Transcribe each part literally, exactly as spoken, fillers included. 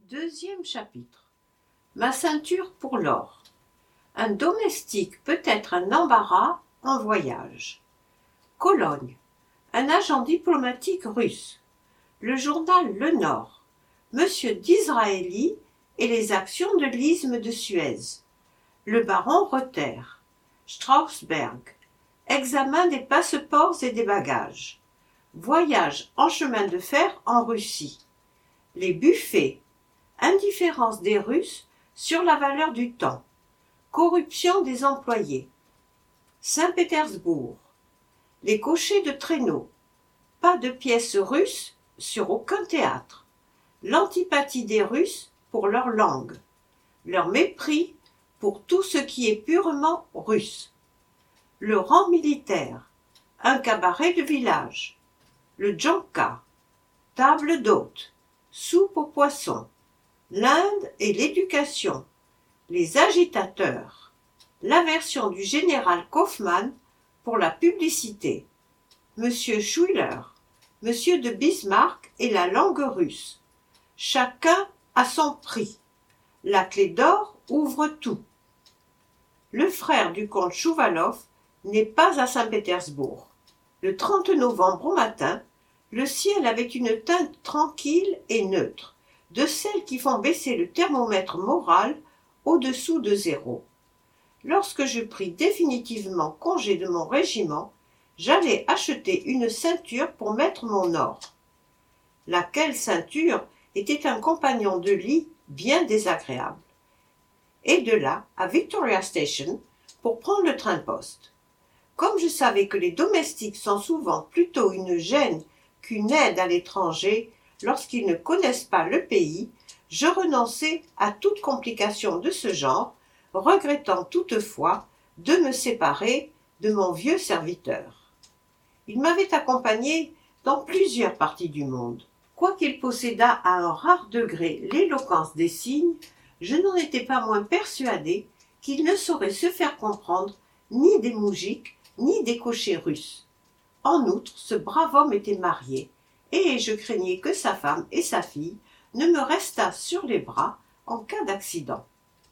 Deuxième chapitre. Ma ceinture pour l'or. Un domestique peut être un embarras en voyage. Cologne. Un agent diplomatique russe. Le journal Le Nord. Monsieur Disraeli et les actions de l'isthme de Suez. Le baron Reuter. Strausberg. Examen des passeports et des bagages. Voyage en chemin de fer en Russie. Les buffets. Indifférence des Russes sur la valeur du temps. Corruption des employés. Saint-Pétersbourg. Les cochers de traîneau. Pas de pièces russes sur aucun théâtre. L'antipathie des Russes pour leur langue. Leur mépris pour tout ce qui est purement russe. Le rang militaire. Un cabaret de village. Le djonka. Table d'hôte. Soupe aux poissons. L'Inde et l'éducation. Les agitateurs. L'aversion du général Kaufmann pour la publicité. Monsieur Schuyler. Monsieur de Bismarck et la langue russe. Chacun a son prix. La clé d'or ouvre tout. Le frère du comte Chouvalov n'est pas à Saint-Pétersbourg. Le trente novembre au matin, le ciel avait une teinte tranquille et neutre, de celles qui font baisser le thermomètre moral au-dessous de zéro. Lorsque je pris définitivement congé de mon régiment, j'allais acheter une ceinture pour mettre mon or. Laquelle ceinture était un compagnon de lit bien désagréable. Et de là à Victoria Station pour prendre le train-poste. Comme je savais que les domestiques sont souvent plutôt une gêne qu'une aide à l'étranger lorsqu'ils ne connaissent pas le pays, je renonçai à toute complication de ce genre, regrettant toutefois de me séparer de mon vieux serviteur. Il m'avait accompagné dans plusieurs parties du monde. Quoiqu'il possédât à un rare degré l'éloquence des signes, je n'en étais pas moins persuadé qu'il ne saurait se faire comprendre ni des moujiks, ni des cochers russes. En outre, ce brave homme était marié, et je craignais que sa femme et sa fille ne me restassent sur les bras en cas d'accident.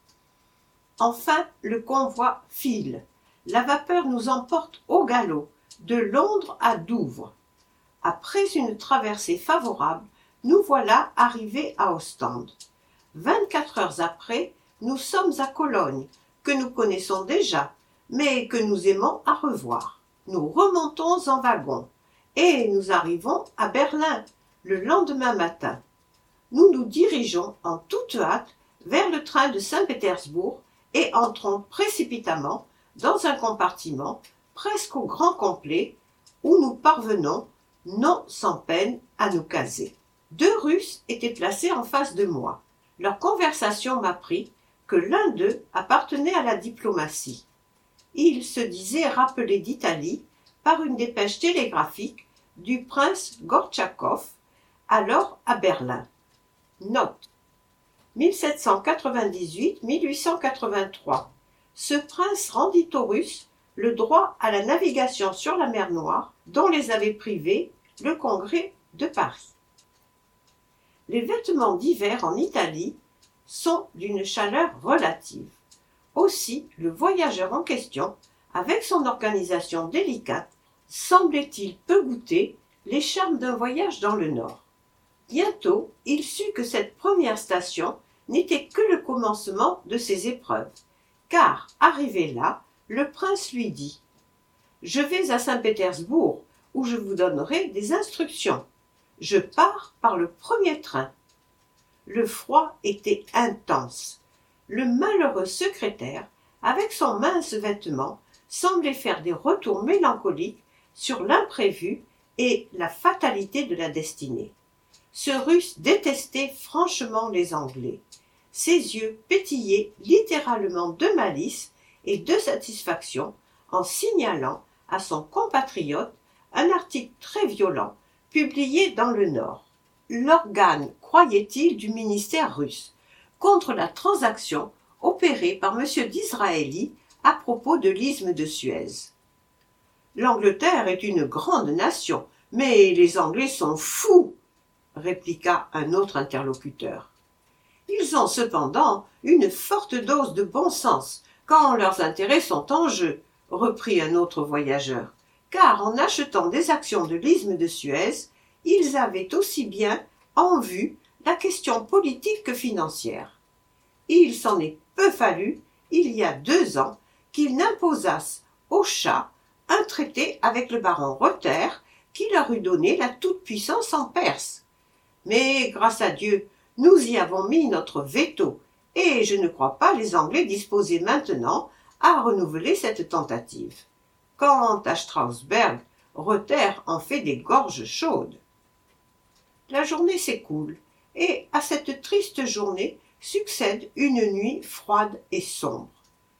Enfin, le convoi file. La vapeur nous emporte au galop, de Londres à Douvres. Après une traversée favorable, nous voilà arrivés à Ostende. Vingt-quatre heures après, nous sommes à Cologne, que nous connaissons déjà, mais que nous aimons à revoir. Nous remontons en wagon, et nous arrivons à Berlin le lendemain matin. Nous nous dirigeons en toute hâte vers le train de Saint-Pétersbourg et entrons précipitamment dans un compartiment presque au grand complet où nous parvenons, non sans peine, à nous caser. Deux Russes étaient placés en face de moi. Leur conversation m'apprit que l'un d'eux appartenait à la diplomatie. Il se disait rappelé d'Italie par une dépêche télégraphique du prince Gortchakov, alors à Berlin. Note. mille sept cent quatre-vingt-dix-huit à mille huit cent quatre-vingt-trois. Ce prince rendit aux Russes le droit à la navigation sur la mer Noire, dont les avait privés le Congrès de Paris. Les vêtements d'hiver en Italie sont d'une chaleur relative. Aussi, le voyageur en question, avec son organisation délicate, semblait-il peu goûter les charmes d'un voyage dans le Nord. Bientôt, il sut que cette première station n'était que le commencement de ses épreuves, car, arrivé là, le prince lui dit « Je vais à Saint-Pétersbourg, où je vous donnerai des instructions. Je pars par le premier train. » Le froid était intense. Le malheureux secrétaire, avec son mince vêtement, semblait faire des retours mélancoliques sur l'imprévu et la fatalité de la destinée. Ce Russe détestait franchement les Anglais. Ses yeux pétillaient littéralement de malice et de satisfaction en signalant à son compatriote un article très violent publié dans le Nord. L'organe, croyait-il, du ministère russe, contre la transaction opérée par Monsieur Disraeli à propos de l'isthme de Suez. L'Angleterre est une grande nation, mais les Anglais sont fous, répliqua un autre interlocuteur. Ils ont cependant une forte dose de bon sens quand leurs intérêts sont en jeu, reprit un autre voyageur, car en achetant des actions de l'isthme de Suez, ils avaient aussi bien en vue la question politique que financière. Il s'en est peu fallu, il y a deux ans, qu'ils n'imposassent aux Chahs un traité avec le baron Rother qui leur eût donné la toute-puissance en Perse. Mais, grâce à Dieu, nous y avons mis notre veto, et je ne crois pas les Anglais disposés maintenant à renouveler cette tentative. Quant à Strasbourg, Rother en fait des gorges chaudes. La journée s'écoule, et à cette triste journée succède une nuit froide et sombre.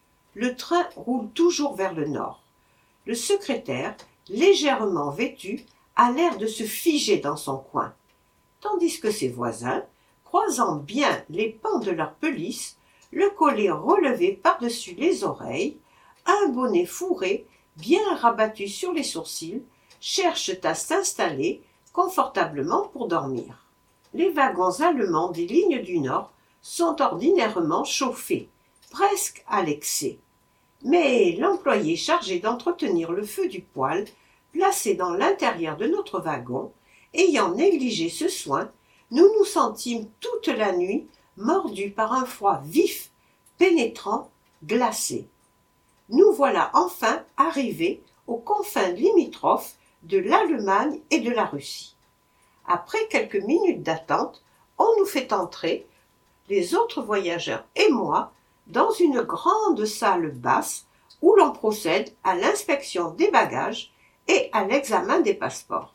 Le train roule toujours vers le nord. Le secrétaire, légèrement vêtu, a l'air de se figer dans son coin, tandis que ses voisins, croisant bien les pans de leur pelisse, le collet relevé par-dessus les oreilles, un bonnet fourré bien rabattu sur les sourcils, cherchent à s'installer confortablement pour dormir. Les wagons allemands des lignes du Nord sont ordinairement chauffés, presque à l'excès. Mais l'employé chargé d'entretenir le feu du poêle, placé dans l'intérieur de notre wagon, ayant négligé ce soin, nous nous sentîmes toute la nuit mordus par un froid vif, pénétrant, glacé. Nous voilà enfin arrivés aux confins limitrophes de l'Allemagne et de la Russie. Après quelques minutes d'attente, on nous fait entrer, les autres voyageurs et moi, dans une grande salle basse où l'on procède à l'inspection des bagages et à l'examen des passeports.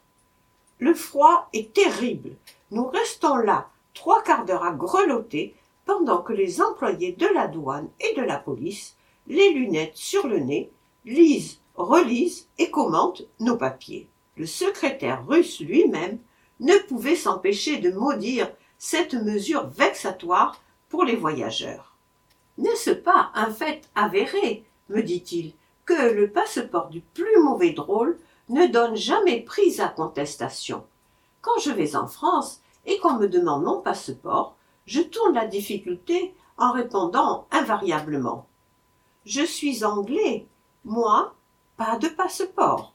Le froid est terrible. Nous restons là trois quarts d'heure à grelotter pendant que les employés de la douane et de la police, les lunettes sur le nez, lisent, relisent et commentent nos papiers. Le secrétaire russe lui-même ne pouvait s'empêcher de maudire cette mesure vexatoire pour les voyageurs. « N'est-ce pas un fait avéré, me dit-il, que le passeport du plus mauvais drôle ne donne jamais prise à contestation. Quand je vais en France et qu'on me demande mon passeport, je tourne la difficulté en répondant invariablement. Je suis anglais, moi, pas de passeport.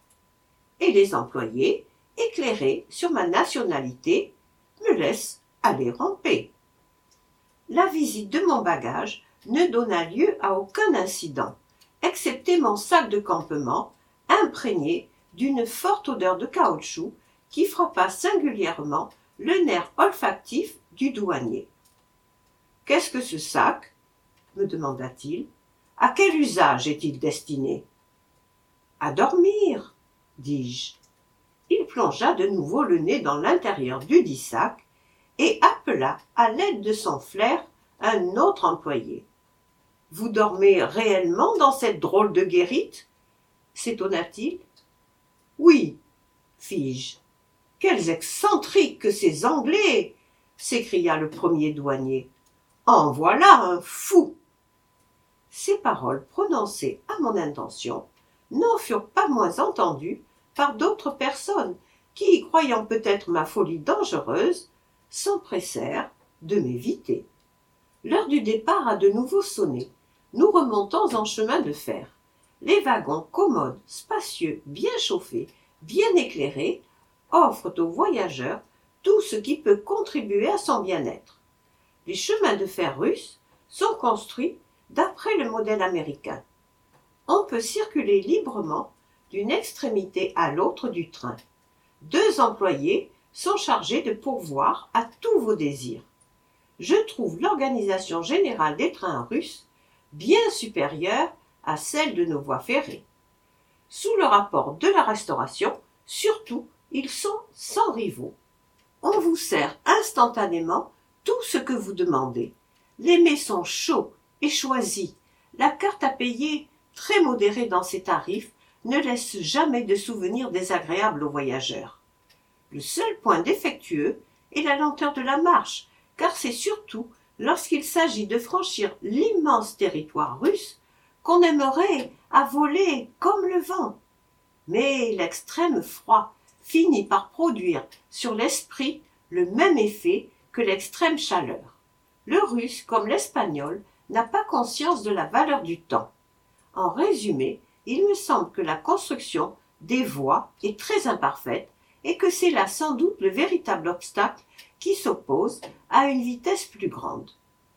Et les employés, éclairés sur ma nationalité, me laissent aller en paix. La visite de mon bagage ne donna lieu à aucun incident, excepté mon sac de campement, imprégné d'une forte odeur de caoutchouc qui frappa singulièrement le nerf olfactif du douanier. « Qu'est-ce que ce sac ?» me demanda-t-il. « À quel usage est-il destiné ?»« À dormir, » dis-je. Il plongea de nouveau le nez dans l'intérieur dudit sac et appela à l'aide de son flair un autre employé. « Vous dormez réellement dans cette drôle de guérite ?» s'étonna-t-il. « Oui, fis-je. Quels excentriques que ces Anglais !» s'écria le premier douanier. « En voilà un fou !» Ces paroles prononcées à mon intention n'en furent pas moins entendues par d'autres personnes qui, croyant peut-être ma folie dangereuse, s'empressèrent de m'éviter. L'heure du départ a de nouveau sonné. Nous remontons en chemin de fer. Les wagons commodes, spacieux, bien chauffés, bien éclairés, offrent aux voyageurs tout ce qui peut contribuer à son bien-être. Les chemins de fer russes sont construits d'après le modèle américain. On peut circuler librement d'une extrémité à l'autre du train. Deux employés sont chargés de pourvoir à tous vos désirs. Je trouve l'organisation générale des trains russes bien supérieure à celle de nos voies ferrées. Sous le rapport de la Restauration, surtout, ils sont sans rivaux. On vous sert instantanément tout ce que vous demandez. Les mets sont chauds et choisis. La carte à payer, très modérée dans ses tarifs, ne laisse jamais de souvenirs désagréables aux voyageurs. Le seul point défectueux est la lenteur de la marche, car c'est surtout lorsqu'il s'agit de franchir l'immense territoire russe qu'on aimerait à voler comme le vent. Mais l'extrême froid finit par produire sur l'esprit le même effet que l'extrême chaleur. Le russe, comme l'espagnol, n'a pas conscience de la valeur du temps. En résumé, il me semble que la construction des voies est très imparfaite et que c'est là sans doute le véritable obstacle qui s'oppose à une vitesse plus grande.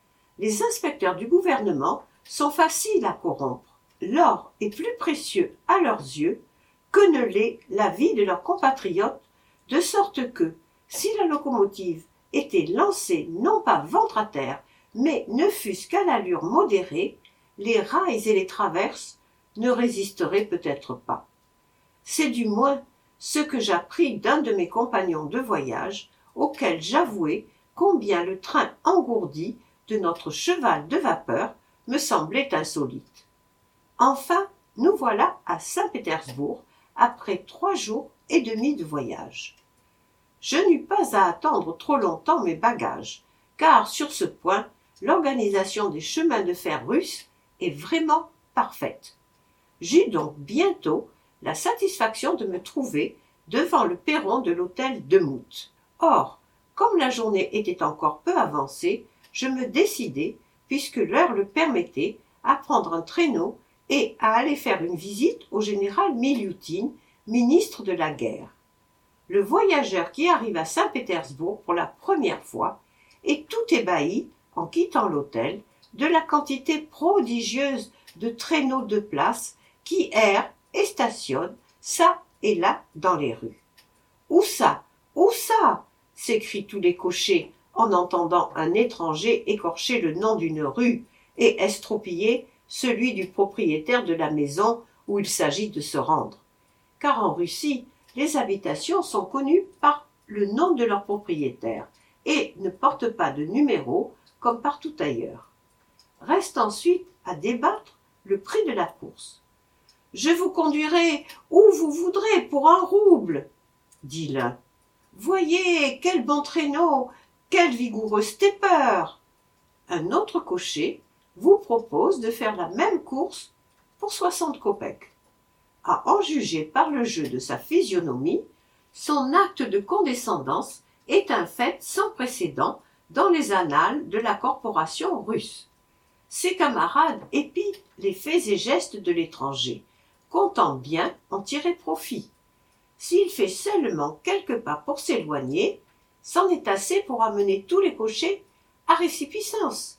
Les inspecteurs du gouvernement sont faciles à corrompre. L'or est plus précieux à leurs yeux que ne l'est la vie de leurs compatriotes, de sorte que, si la locomotive était lancée non pas ventre à terre, mais ne fût-ce qu'à l'allure modérée, les rails et les traverses ne résisteraient peut-être pas. C'est du moins ce que j'appris d'un de mes compagnons de voyage, auquel j'avouai combien le train engourdi de notre cheval de vapeur me semblait insolite. Enfin, nous voilà à Saint-Pétersbourg, après trois jours et demi de voyage. Je n'eus pas à attendre trop longtemps mes bagages, car sur ce point, l'organisation des chemins de fer russes est vraiment parfaite. J'eus donc bientôt la satisfaction de me trouver devant le perron de l'hôtel Demuth. Or, comme la journée était encore peu avancée, je me décidai, puisque l'heure le permettait, à prendre un traîneau et à aller faire une visite au général Milioutine, ministre de la guerre. Le voyageur qui arrive à Saint-Pétersbourg pour la première fois est tout ébahi, en quittant l'hôtel, de la quantité prodigieuse de traîneaux de place qui errent et stationnent çà et là dans les rues. « Où ça? Où ça ?» s'écrient tous les cochers en entendant un étranger écorcher le nom d'une rue et estropiller celui du propriétaire de la maison où il s'agit de se rendre. Car en Russie, les habitations sont connues par le nom de leur propriétaire et ne portent pas de numéro comme partout ailleurs. Reste ensuite à débattre le prix de la course. « Je vous conduirai où vous voudrez pour un rouble, » dit l'un. « Voyez, quel bon traîneau, quel vigoureux stepper !» Un autre cocher vous propose de faire la même course pour soixante kopecks. À en juger par le jeu de sa physionomie, son acte de condescendance est un fait sans précédent dans les annales de la corporation russe. Ses camarades épient les faits et gestes de l'étranger, comptant bien en tirer profit. S'il fait seulement quelques pas pour s'éloigner, c'en est assez pour amener tous les cochers à récipiscence.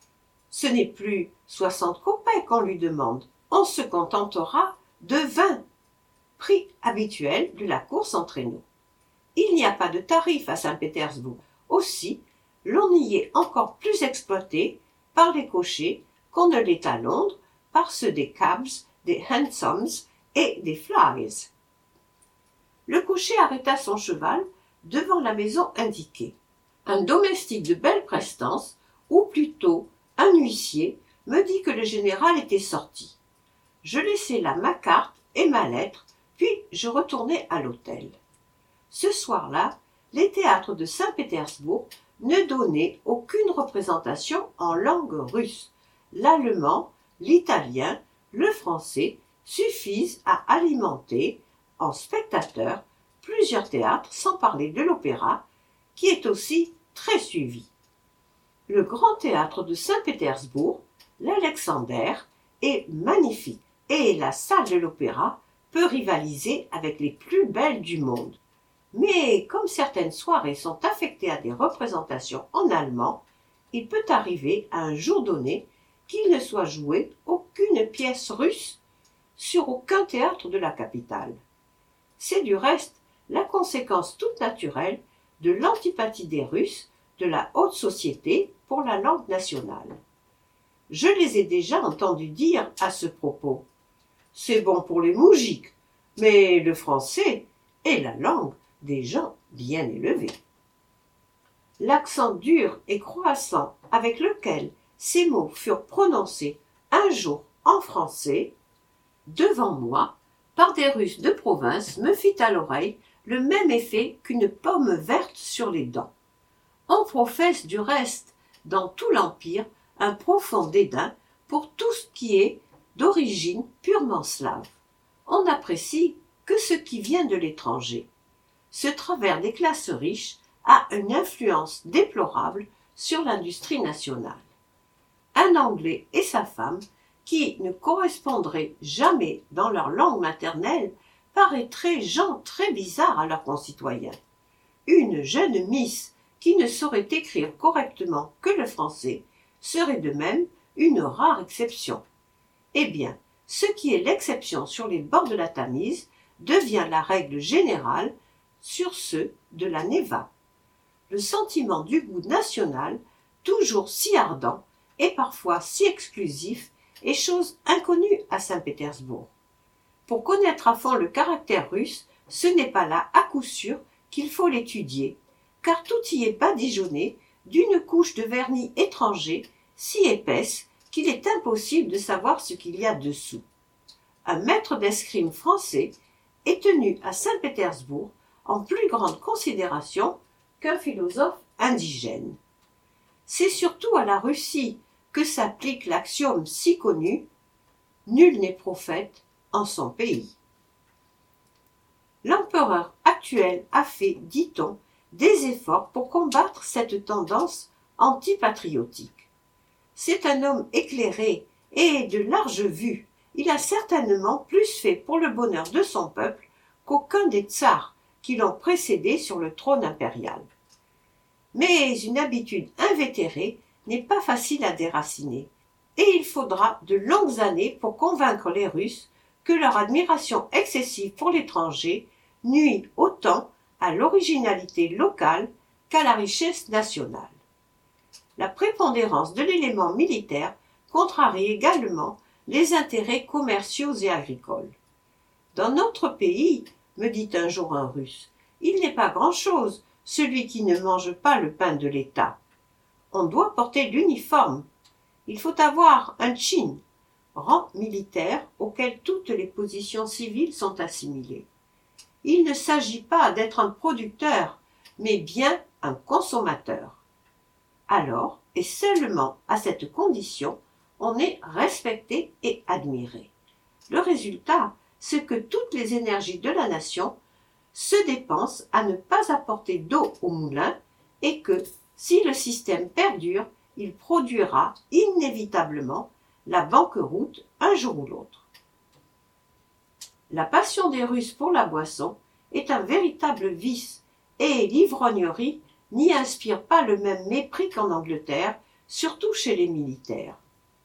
Ce n'est plus soixante kopecks qu'on lui demande, on se contentera de vingt, prix habituel de la course en traîneau. Il n'y a pas de tarif à Saint-Pétersbourg. Aussi, l'on y est encore plus exploité par les cochers qu'on ne l'est à Londres par ceux des cabs, des hansoms et des flies. Le cocher arrêta son cheval devant la maison indiquée. Un domestique de belle prestance, ou plutôt un huissier, me dit que le général était sorti. Je laissai là ma carte et ma lettre, puis je retournai à l'hôtel. Ce soir-là, les théâtres de Saint-Pétersbourg ne donnaient aucune représentation en langue russe. L'allemand, l'italien, le français suffisent à alimenter, en spectateurs, plusieurs théâtres, sans parler de l'opéra, qui est aussi très suivi. Le grand théâtre de Saint-Pétersbourg, l'Alexander, est magnifique et la salle de l'opéra peut rivaliser avec les plus belles du monde. Mais comme certaines soirées sont affectées à des représentations en allemand, il peut arriver à un jour donné qu'il ne soit joué aucune pièce russe sur aucun théâtre de la capitale. C'est du reste la conséquence toute naturelle de l'antipathie des Russes de la haute société pour la langue nationale. Je les ai déjà entendus dire à ce propos « C'est bon pour les moujiks, mais le français est la langue des gens bien élevés. » L'accent dur et croissant avec lequel ces mots furent prononcés un jour en français, devant moi, par des Russes de province, me fit à l'oreille le même effet qu'une pomme verte sur les dents. On professe du reste, dans tout l'Empire, un profond dédain pour tout ce qui est d'origine purement slave. On n'apprécie que ce qui vient de l'étranger. Ce travers des classes riches a une influence déplorable sur l'industrie nationale. Un Anglais et sa femme, qui ne correspondraient jamais dans leur langue maternelle, paraîtraient gens très bizarres à leurs concitoyens. Une jeune Miss qui ne saurait écrire correctement que le français serait de même une rare exception. Eh bien, ce qui est l'exception sur les bords de la Tamise devient la règle générale sur ceux de la Neva. Le sentiment du goût national, toujours si ardent et parfois si exclusif, est chose inconnue à Saint-Pétersbourg. Pour connaître à fond le caractère russe, ce n'est pas là à coup sûr qu'il faut l'étudier, car tout y est badigeonné d'une couche de vernis étranger si épaisse qu'il est impossible de savoir ce qu'il y a dessous. Un maître d'escrime français est tenu à Saint-Pétersbourg en plus grande considération qu'un philosophe indigène. C'est surtout à la Russie que s'applique l'axiome si connu « Nul n'est prophète en son pays ». L'empereur actuel a fait, dit-on, des efforts pour combattre cette tendance antipatriotique. C'est un homme éclairé et de large vue. Il a certainement plus fait pour le bonheur de son peuple qu'aucun des tsars qui l'ont précédé sur le trône impérial. Mais une habitude invétérée n'est pas facile à déraciner, et il faudra de longues années pour convaincre les Russes que leur admiration excessive pour l'étranger nuit autant à l'originalité locale qu'à la richesse nationale. La prépondérance de l'élément militaire contrarie également les intérêts commerciaux et agricoles. Dans notre pays, me dit un jour un Russe, il n'est pas grand-chose, celui qui ne mange pas le pain de l'État. On doit porter l'uniforme. Il faut avoir un tchin, rang militaire auquel toutes les positions civiles sont assimilées. Il ne s'agit pas d'être un producteur, mais bien un consommateur. Alors, et seulement à cette condition, on est respecté et admiré. Le résultat, c'est que toutes les énergies de la nation se dépensent à ne pas apporter d'eau au moulin et que, si le système perdure, il produira inévitablement la banqueroute un jour ou l'autre. La passion des Russes pour la boisson est un véritable vice et l'ivrognerie n'y inspire pas le même mépris qu'en Angleterre, surtout chez les militaires.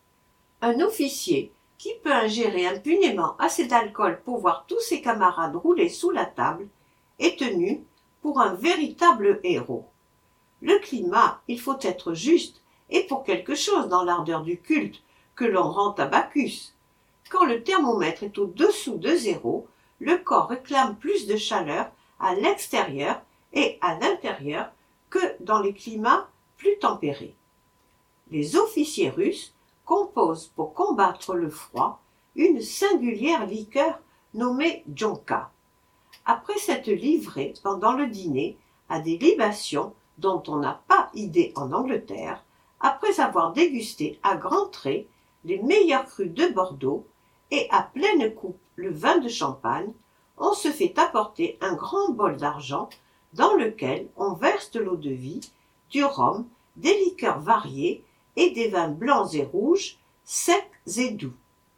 Un officier qui peut ingérer impunément assez d'alcool pour voir tous ses camarades rouler sous la table est tenu pour un véritable héros. Le climat, il faut être juste, et pour quelque chose dans l'ardeur du culte que l'on rend à Bacchus. Quand le thermomètre est au-dessous de zéro, le corps réclame plus de chaleur à l'extérieur et à l'intérieur que dans les climats plus tempérés. Les officiers russes composent pour combattre le froid une singulière liqueur nommée djonka. Après s'être livrés pendant le dîner à des libations dont on n'a pas idée en Angleterre, après avoir dégusté à grands traits les meilleurs crus de Bordeaux et à pleine coupe le vin de Champagne, on se fait apporter un grand bol d'argent dans lequel on verse de l'eau-de-vie, du rhum, des liqueurs variées et des vins blancs et rouges, secs et doux.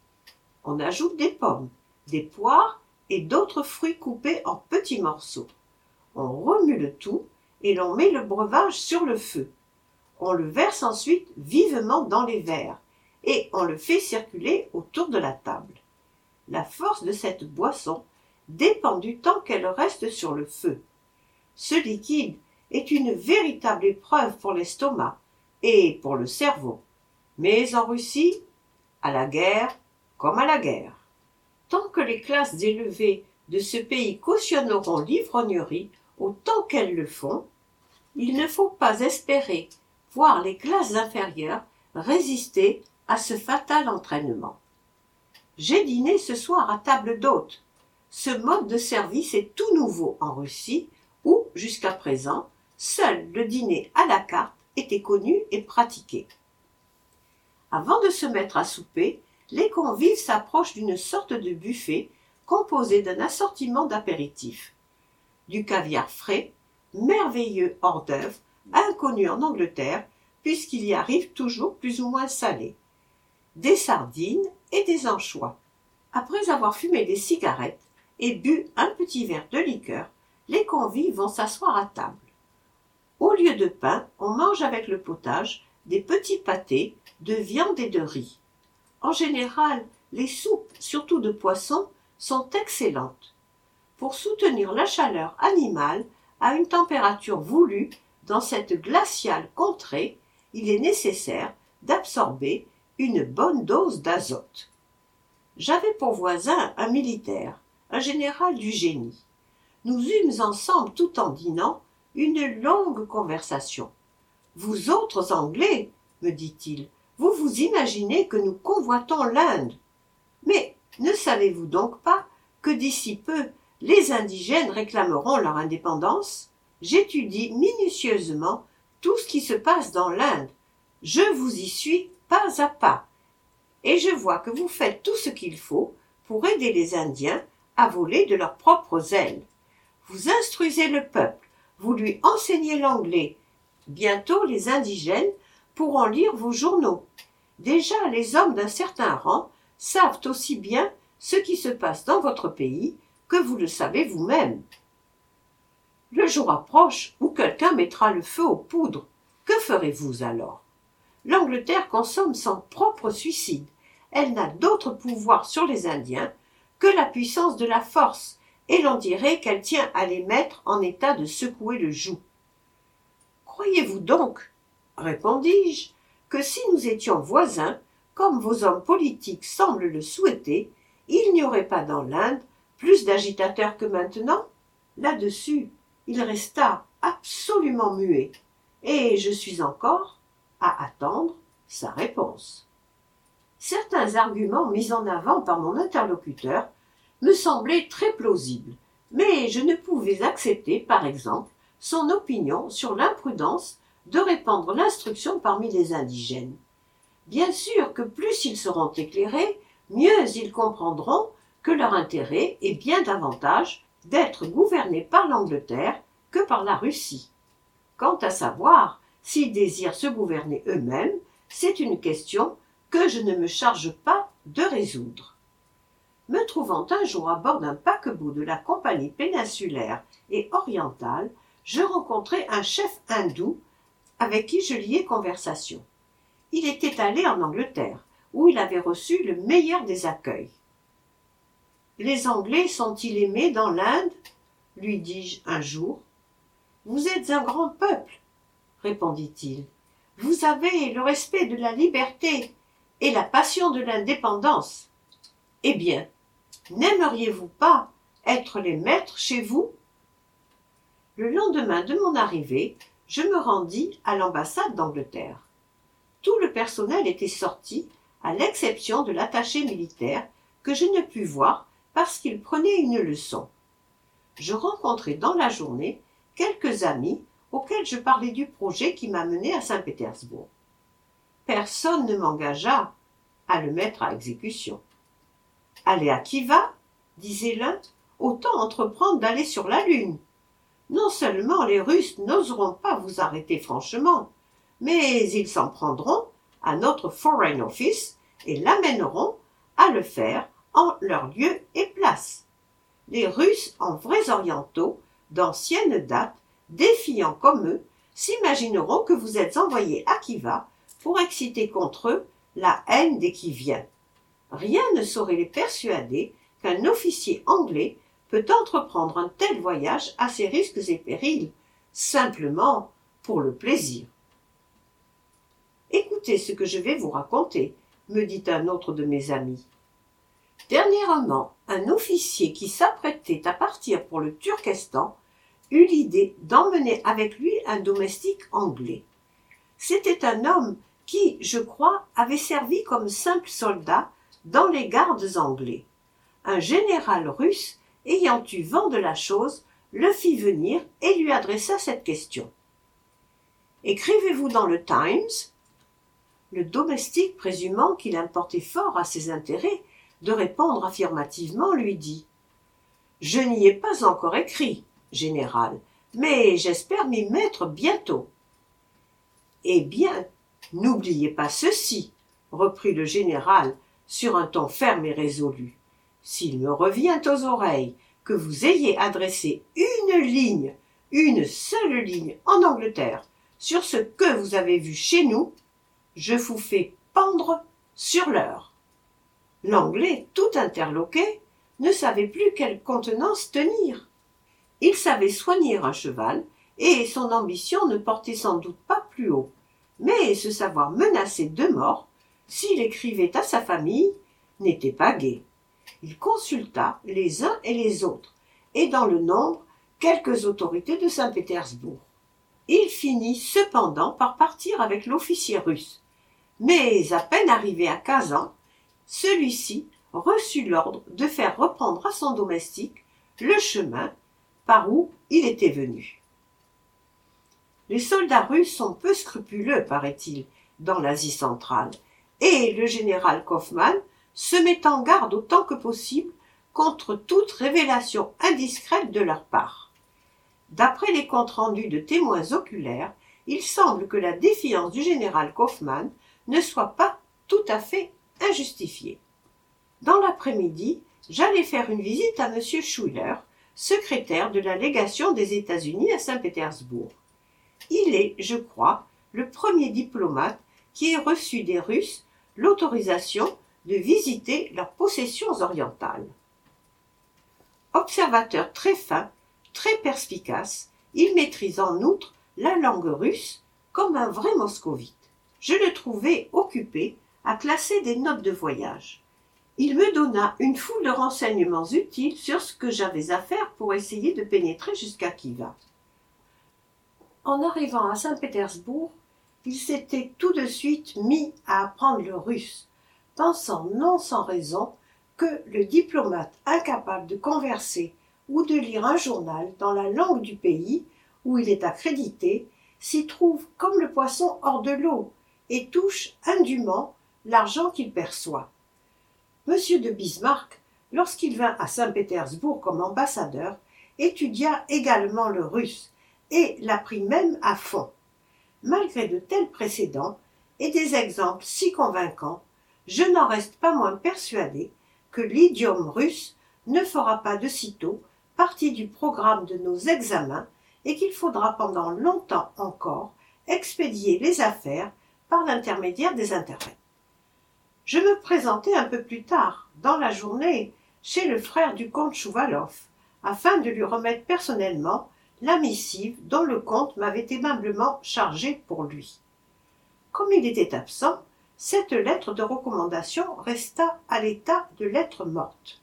On ajoute des pommes, des poires et d'autres fruits coupés en petits morceaux. On remue le tout et l'on met le breuvage sur le feu. On le verse ensuite vivement dans les verres et on le fait circuler autour de la table. La force de cette boisson dépend du temps qu'elle reste sur le feu. Ce liquide est une véritable épreuve pour l'estomac et pour le cerveau. Mais en Russie, à la guerre comme à la guerre. Tant que les classes élevées de ce pays cautionneront l'ivrognerie autant qu'elles le font, il ne faut pas espérer voir les classes inférieures résister à ce fatal entraînement. J'ai dîné ce soir à table d'hôte. Ce mode de service est tout nouveau en Russie où, jusqu'à présent, seul le dîner à la carte était connu et pratiqué. Avant de se mettre à souper, les convives s'approchent d'une sorte de buffet composé d'un assortiment d'apéritifs. Du caviar frais, merveilleux hors-d'œuvre, inconnu en Angleterre, puisqu'il y arrive toujours plus ou moins salé, des sardines et des anchois. Après avoir fumé des cigarettes et bu un petit verre de liqueur, les convives vont s'asseoir à table. Au lieu de pain, on mange avec le potage des petits pâtés de viande et de riz. En général, les soupes, surtout de poisson, sont excellentes. Pour soutenir la chaleur animale à une température voulue dans cette glaciale contrée, il est nécessaire d'absorber une bonne dose d'azote. J'avais pour voisin un militaire, un général du génie. Nous eûmes ensemble, tout en dînant, une longue conversation. « Vous autres Anglais, me dit-il, vous vous imaginez que nous convoitons l'Inde. Mais ne savez-vous donc pas que d'ici peu, les indigènes réclameront leur indépendance? J'étudie minutieusement tout ce qui se passe dans l'Inde. Je vous y suis pas à pas. Et je vois que vous faites tout ce qu'il faut pour aider les Indiens à voler de leurs propres ailes. Vous instruisez le peuple, vous lui enseignez l'anglais. Bientôt les indigènes pourront lire vos journaux. Déjà les hommes d'un certain rang savent aussi bien ce qui se passe dans votre pays que vous le savez vous-même. Le jour approche où quelqu'un mettra le feu aux poudres. Que ferez-vous alors? L'Angleterre consomme son propre suicide. Elle n'a d'autre pouvoir sur les Indiens que la puissance de la force, et l'on dirait qu'elle tient à les mettre en état de secouer le joug. Croyez-vous donc, répondis-je, que si nous étions voisins, comme vos hommes politiques semblent le souhaiter, il n'y aurait pas dans l'Inde plus d'agitateurs que maintenant? Là-dessus, il resta absolument muet, et je suis encore à attendre sa réponse. Certains arguments mis en avant par mon interlocuteur me semblaient très plausibles, mais je ne pouvais accepter, par exemple, son opinion sur l'imprudence de répandre l'instruction parmi les indigènes. Bien sûr que plus ils seront éclairés, mieux ils comprendront que leur intérêt est bien davantage d'être gouvernés par l'Angleterre que par la Russie. Quant à savoir s'ils désirent se gouverner eux-mêmes, c'est une question que je ne me charge pas de résoudre. Me trouvant un jour à bord d'un paquebot de la compagnie péninsulaire et orientale, je rencontrai un chef hindou avec qui je liai conversation. Il était allé en Angleterre, où il avait reçu le meilleur des accueils. « Les Anglais sont-ils aimés dans l'Inde ?» lui dis-je un jour. « Vous êtes un grand peuple, » répondit-il. « Vous avez le respect de la liberté et la passion de l'indépendance. Eh bien, n'aimeriez-vous pas être les maîtres chez vous ?» Le lendemain de mon arrivée, je me rendis à l'ambassade d'Angleterre. Tout le personnel était sorti, à l'exception de l'attaché militaire que je ne pus voir parce qu'il prenait une leçon. Je rencontrai dans la journée quelques amis auxquels je parlais du projet qui m'a mené à Saint-Pétersbourg. Personne ne m'engagea à le mettre à exécution. « Aller à Khiva, disait l'un, autant entreprendre d'aller sur la Lune. Non seulement les Russes n'oseront pas vous arrêter franchement, mais ils s'en prendront à notre Foreign Office et l'amèneront à le faire en leur lieu et place. Les Russes, en vrais orientaux, d'ancienne date, défiant comme eux, s'imagineront que vous êtes envoyés à Khiva pour exciter contre eux la haine des Khiviens. Rien ne saurait les persuader qu'un officier anglais peut entreprendre un tel voyage à ses risques et périls, simplement pour le plaisir. « Écoutez ce que je vais vous raconter, » me dit un autre de mes amis. Dernièrement, un officier qui s'apprêtait à partir pour le Turkestan eut l'idée d'emmener avec lui un domestique anglais. C'était un homme qui, je crois, avait servi comme simple soldat dans les gardes anglais. Un général russe, ayant eu vent de la chose, le fit venir et lui adressa cette question. « Écrivez-vous dans le Times ?» Le domestique, présumant qu'il importait fort à ses intérêts de répondre affirmativement, lui dit « Je n'y ai pas encore écrit, général, mais j'espère m'y mettre bientôt. » Eh bien, N'oubliez pas ceci, reprit le général sur un ton ferme et résolu. S'il me revient aux oreilles que vous ayez adressé une ligne, une seule ligne en Angleterre sur ce que vous avez vu chez nous, je vous fais pendre sur l'heure. L'Anglais, tout interloqué, ne savait plus quelle contenance tenir. Il savait soigner un cheval, et son ambition ne portait sans doute pas plus haut, mais se savoir menacé de mort, s'il écrivait à sa famille, n'était pas gai. Il consulta les uns et les autres, et dans le nombre, quelques autorités de Saint-Pétersbourg. Il finit cependant par partir avec l'officier russe, mais à peine arrivé à Kazan, celui-ci reçut l'ordre de faire reprendre à son domestique le chemin par où il était venu. Les soldats russes sont peu scrupuleux, paraît-il, dans l'Asie centrale, et le général Kaufmann se met en garde autant que possible contre toute révélation indiscrète de leur part. D'après les comptes rendus de témoins oculaires, il semble que la défiance du général Kaufmann ne soit pas tout à fait injustifiée. Dans l'après-midi, j'allais faire une visite à M. Schuyler, secrétaire de la légation des États-Unis à Saint-Pétersbourg. Il est, je crois, le premier diplomate qui ait reçu des Russes l'autorisation de visiter leurs possessions orientales. Observateur très fin, très perspicace, il maîtrise en outre la langue russe comme un vrai moscovite. Je le trouvai occupé à classer des notes de voyage. Il me donna une foule de renseignements utiles sur ce que j'avais à faire pour essayer de pénétrer jusqu'à Khiva. En arrivant à Saint-Pétersbourg, il s'était tout de suite mis à apprendre le russe, pensant non sans raison que le diplomate incapable de converser ou de lire un journal dans la langue du pays où il est accrédité s'y trouve comme le poisson hors de l'eau et touche indûment l'argent qu'il perçoit. Monsieur de Bismarck, lorsqu'il vint à Saint-Pétersbourg comme ambassadeur, étudia également le russe et l'apprit même à fond. Malgré de tels précédents et des exemples si convaincants, je n'en reste pas moins persuadé que l'idiome russe ne fera pas de sitôt partie du programme de nos examens et qu'il faudra pendant longtemps encore expédier les affaires par l'intermédiaire des interprètes. Je me présentai un peu plus tard, dans la journée, chez le frère du comte Chouvalov, afin de lui remettre personnellement la missive dont le comte m'avait aimablement chargé pour lui. Comme il était absent, cette lettre de recommandation resta à l'état de lettre morte.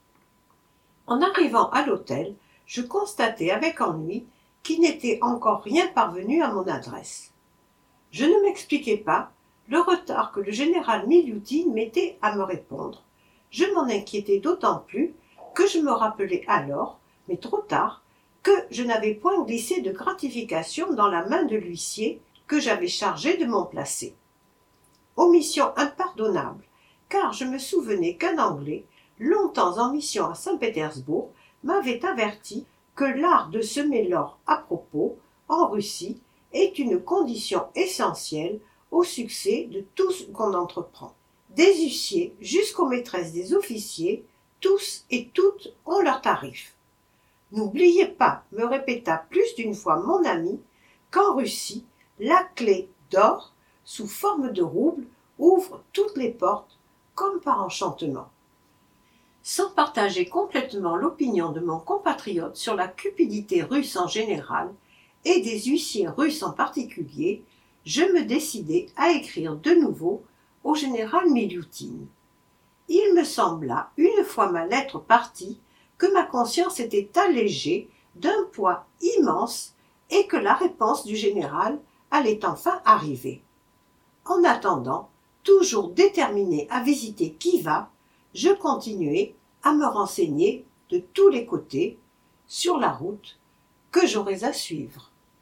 En arrivant à l'hôtel, je constatai avec ennui qu'il n'était encore rien parvenu à mon adresse. Je ne m'expliquais pas le retard que le général Milioutin mettait à me répondre. Je m'en inquiétais d'autant plus que je me rappelais alors, mais trop tard, que je n'avais point glissé de gratification dans la main de l'huissier que j'avais chargé de m'en placer. Omission impardonnable, car je me souvenais qu'un Anglais, longtemps en mission à Saint-Pétersbourg, m'avait averti que l'art de semer l'or à propos, en Russie, est une condition essentielle au succès de tout ce qu'on entreprend. Des huissiers jusqu'aux maîtresses des officiers, tous et toutes ont leur tarif. N'oubliez pas, me répéta plus d'une fois mon ami, qu'en Russie, la clé d'or, sous forme de rouble, ouvre toutes les portes, comme par enchantement. Sans partager complètement l'opinion de mon compatriote sur la cupidité russe en général, et des huissiers russes en particulier, je me décidai à écrire de nouveau au général Milioutin. Il me sembla, une fois ma lettre partie, que ma conscience était allégée d'un poids immense et que la réponse du général allait enfin arriver. En attendant, toujours déterminé à visiter Khiva, je continuai à me renseigner de tous les côtés sur la route que j'aurais à suivre.